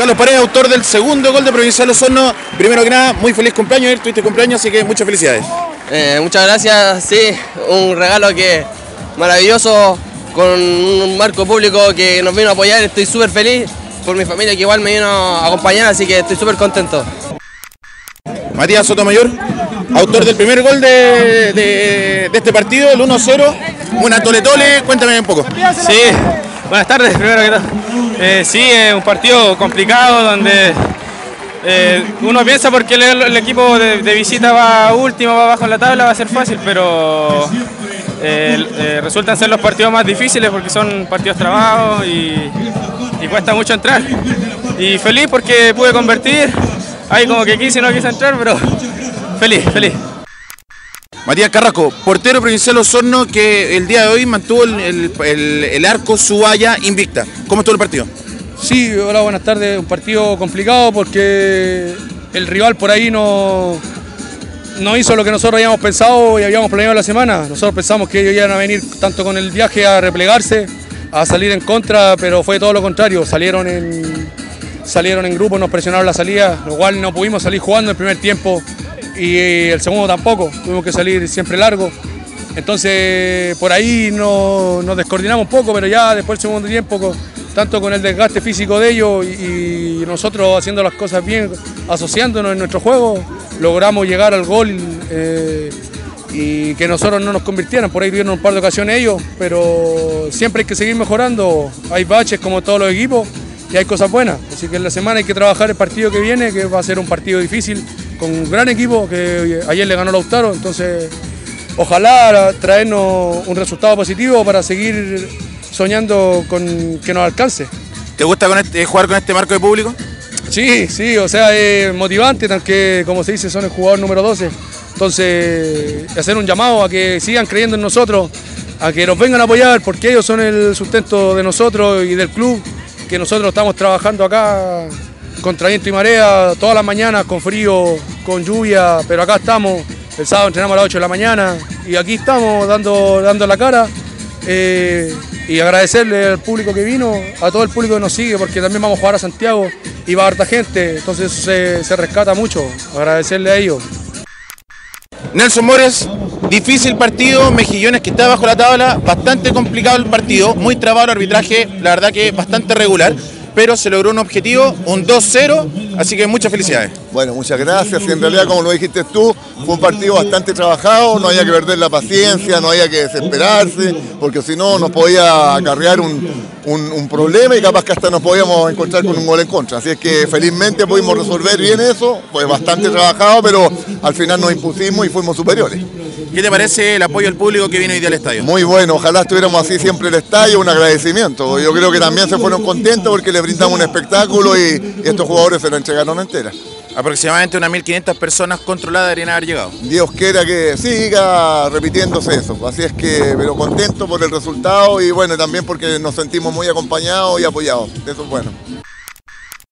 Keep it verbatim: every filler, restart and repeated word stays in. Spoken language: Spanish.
Carlos Paredes, autor del segundo gol de Provincial Osorno. Primero que nada, muy feliz cumpleaños, ayer tuviste cumpleaños, así que muchas felicidades. Eh, muchas gracias, sí, un regalo que maravilloso, con un marco público que nos vino a apoyar. Estoy súper feliz por mi familia que igual me vino a acompañar, así que estoy súper contento. Matías Sotomayor, autor del primer gol de, de, de este partido, el uno cero, una tole tole, cuéntame un poco. Sí, buenas tardes, primero que todo. Eh, sí, es un partido complicado donde eh, uno piensa porque el, el equipo de, de visita va último, va abajo en la tabla, va a ser fácil, pero eh, eh, resultan ser los partidos más difíciles porque son partidos trabados y, y cuesta mucho entrar. Y feliz porque pude convertir, ahí como que quise y no quise entrar, pero feliz, feliz. Matías Carrasco, portero Provincial Osorno, que el día de hoy mantuvo el, el, el, el arco su valla invicta. ¿Cómo estuvo el partido? Sí, hola, buenas tardes. Un partido complicado porque el rival por ahí no, no hizo lo que nosotros habíamos pensado y habíamos planeado la semana. Nosotros pensamos que ellos iban a venir tanto con el viaje a replegarse, a salir en contra, pero fue todo lo contrario. Salieron en, salieron en grupo, nos presionaron la salida, lo cual no pudimos salir jugando el primer tiempo. Y el segundo tampoco, tuvimos que salir siempre largo. Entonces por ahí no, nos descoordinamos un poco, pero ya después del segundo tiempo, tanto con el desgaste físico de ellos y, y nosotros haciendo las cosas bien, asociándonos en nuestro juego, logramos llegar al gol eh, y que nosotros no nos convirtieran. Por ahí tuvieron un par de ocasiones ellos, pero siempre hay que seguir mejorando. Hay baches como todos los equipos y hay cosas buenas. Así que en la semana hay que trabajar el partido que viene, que va a ser un partido difícil, con un gran equipo que ayer le ganó Lautaro, entonces ojalá traernos un resultado positivo para seguir soñando con que nos alcance. ¿Te gusta con este, jugar con este marco de público? Sí, sí, o sea, es motivante, que como se dice son el jugador número doce, entonces hacer un llamado a que sigan creyendo en nosotros, a que nos vengan a apoyar porque ellos son el sustento de nosotros y del club, que nosotros estamos trabajando acá contra viento y marea, todas las mañanas, con frío, con lluvia, pero acá estamos. El sábado entrenamos a las ocho de la mañana y aquí estamos dando, dando la cara eh, y agradecerle al público que vino, a todo el público que nos sigue, porque también vamos a jugar a Santiago y va a harta gente, entonces eso se, se rescata mucho, agradecerle a ellos. Nelson Mores, difícil partido, Mejillones que está bajo la tabla, bastante complicado el partido, muy trabado el arbitraje, la verdad que bastante regular, pero se logró un objetivo, un dos cero, así que muchas felicidades. Bueno, muchas gracias. Y en realidad, como lo dijiste tú, fue un partido bastante trabajado, no había que perder la paciencia, no había que desesperarse, porque si no nos podía acarrear un, un, un problema y capaz que hasta nos podíamos encontrar con un gol en contra. Así es que felizmente pudimos resolver bien eso, fue bastante trabajado, pero al final nos impusimos y fuimos superiores. ¿Qué te parece el apoyo del público que vino hoy día al estadio? Muy bueno, ojalá estuviéramos así siempre en el estadio, un agradecimiento. Yo creo que también se fueron contentos porque les brindamos un espectáculo y, y estos jugadores se lo entregaron entera. Aproximadamente unas mil quinientas personas controladas deberían haber llegado. Dios quiera que siga repitiéndose eso, así es que, pero contento por el resultado y bueno, también porque nos sentimos muy acompañados y apoyados, eso es bueno.